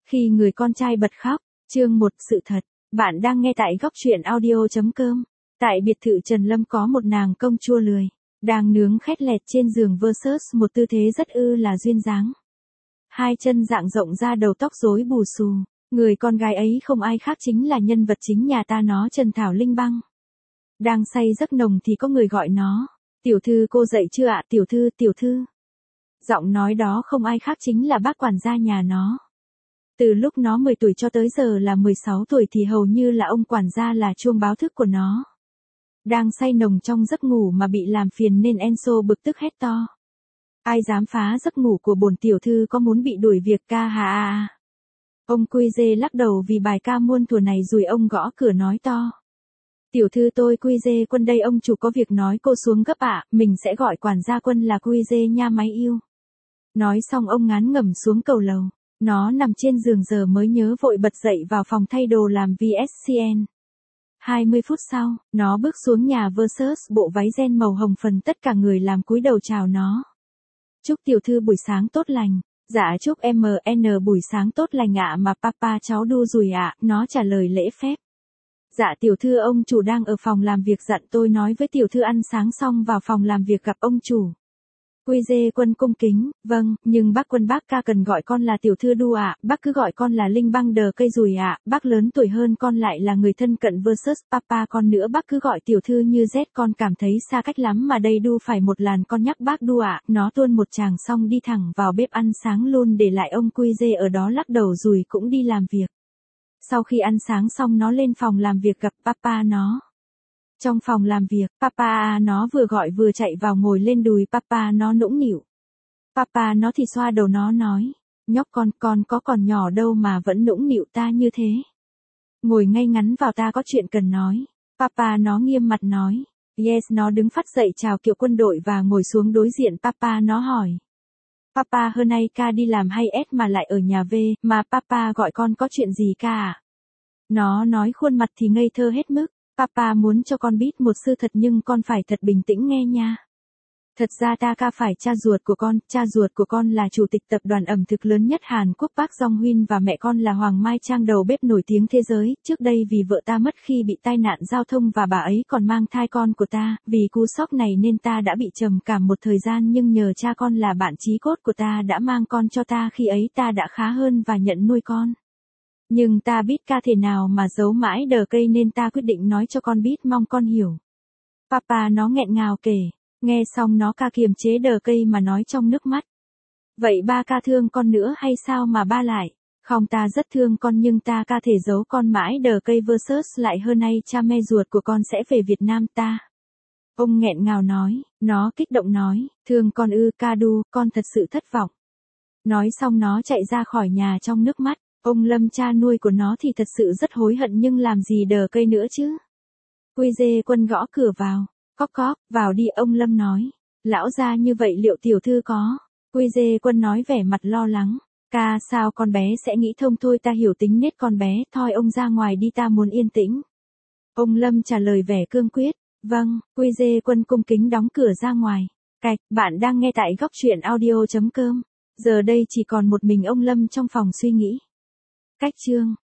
Khi người con trai bật khóc, chương 1 sự thật, bạn đang nghe tại góc truyện audio.com. Tại biệt thự Trần Lâm có một nàng công chua lười, đang nướng khét lẹt trên giường versus một tư thế rất là duyên dáng. Hai chân dạng rộng ra đầu tóc rối bù xù, người con gái ấy không ai khác chính là nhân vật chính nhà ta nó Trần Thảo Linh Băng. Đang say giấc nồng thì có người gọi nó, tiểu thư cô dậy chưa ạ tiểu thư tiểu thư. Giọng nói đó không ai khác chính là bác quản gia nhà nó. Từ lúc nó 10 tuổi cho tới giờ là 16 tuổi thì hầu như là ông quản gia là chuông báo thức của nó. Đang say nồng trong giấc ngủ mà bị làm phiền nên Enzo bực tức hét to. Ai dám phá giấc ngủ của bổn tiểu thư có muốn bị đuổi việc ca hà à. Ông Quy Dê lắc đầu vì bài ca muôn thuở này rồi ông gõ cửa nói to. Tiểu thư tôi Quy Dê Quân đây ông chủ có việc nói cô xuống gấp ạ, mình sẽ gọi quản gia Quân là Quy Dê nha máy yêu. Nói xong ông ngán ngẩm xuống cầu lầu. Nó nằm trên giường giờ mới nhớ vội bật dậy vào phòng thay đồ làm VSCN. 20 phút sau, nó bước xuống nhà versus bộ váy ren màu hồng phần tất cả người làm cúi đầu chào nó. Chúc tiểu thư buổi sáng tốt lành. Dạ chúc MN buổi sáng tốt lành ạ mà papa cháu đu rùi ạ, nó trả lời lễ phép. Dạ tiểu thư ông chủ đang ở phòng làm việc dặn tôi nói với tiểu thư ăn sáng xong vào phòng làm việc gặp ông chủ. Quy Dê Quân cung kính, vâng, nhưng bác Quân bác ca cần gọi con là tiểu thư đu ạ, bác cứ gọi con là Linh Băng đờ cây rùi ạ, bác lớn tuổi hơn con lại là người thân cận versus papa con nữa bác cứ gọi tiểu thư như Z con cảm thấy xa cách lắm mà đây đu phải một làn con nhắc bác đu ạ, nó tuôn một tràng xong đi thẳng vào bếp ăn sáng luôn để lại ông Quy Dê ở đó lắc đầu rùi cũng đi làm việc. Sau khi ăn sáng xong nó lên phòng làm việc gặp papa nó. Trong phòng làm việc, papa nó vừa gọi vừa chạy vào ngồi lên đùi papa nó nũng nịu. Papa nó thì xoa đầu nó nói, nhóc con có còn nhỏ đâu mà vẫn nũng nịu ta như thế. Ngồi ngay ngắn vào ta có chuyện cần nói. Papa nó nghiêm mặt nói, yes nó đứng phắt dậy chào kiểu quân đội và ngồi xuống đối diện papa nó hỏi. Papa hôm nay ca đi làm hay S mà lại ở nhà về, mà papa gọi con có chuyện gì ca à? Nó nói khuôn mặt thì ngây thơ hết mức. Papa muốn cho con biết một sự thật nhưng con phải thật bình tĩnh nghe nha. Thật ra ta ca phải cha ruột của con là chủ tịch tập đoàn ẩm thực lớn nhất Hàn Quốc Park Jong Hyun và mẹ con là Hoàng Mai Trang đầu bếp nổi tiếng thế giới, trước đây vì vợ ta mất khi bị tai nạn giao thông và bà ấy còn mang thai con của ta, vì cú sốc này nên ta đã bị trầm cảm một thời gian nhưng nhờ cha con là bạn chí cốt của ta đã mang con cho ta khi ấy ta đã khá hơn và nhận nuôi con. Nhưng ta biết ca thể nào mà giấu mãi đờ cây nên ta quyết định nói cho con biết mong con hiểu. Papa nó nghẹn ngào kể, nghe xong nó ca kiềm chế đờ cây mà nói trong nước mắt. Vậy ba ca thương con nữa hay sao mà ba lại? Không ta rất thương con nhưng ta ca thể giấu con mãi đờ cây versus lại hơn nay cha mẹ ruột của con sẽ về Việt Nam ta. Ông nghẹn ngào nói, nó kích động nói, thương con ca đu, con thật sự thất vọng. Nói xong nó chạy ra khỏi nhà trong nước mắt. Ông Lâm cha nuôi của nó thì thật sự rất hối hận nhưng làm gì đờ cây nữa chứ. Quy Dê Quân gõ cửa vào. Cóc cóc, vào đi ông Lâm nói. Lão gia như vậy liệu tiểu thư có? Quy Dê Quân nói vẻ mặt lo lắng. Ca sao con bé sẽ nghĩ thông thôi ta hiểu tính nết con bé, thôi ông ra ngoài đi ta muốn yên tĩnh. Ông Lâm trả lời vẻ cương quyết. Vâng, Quy Dê Quân cung kính đóng cửa ra ngoài. Cạch, bạn đang nghe tại góc truyện audio.com. Giờ đây chỉ còn một mình ông Lâm trong phòng suy nghĩ. Cách chương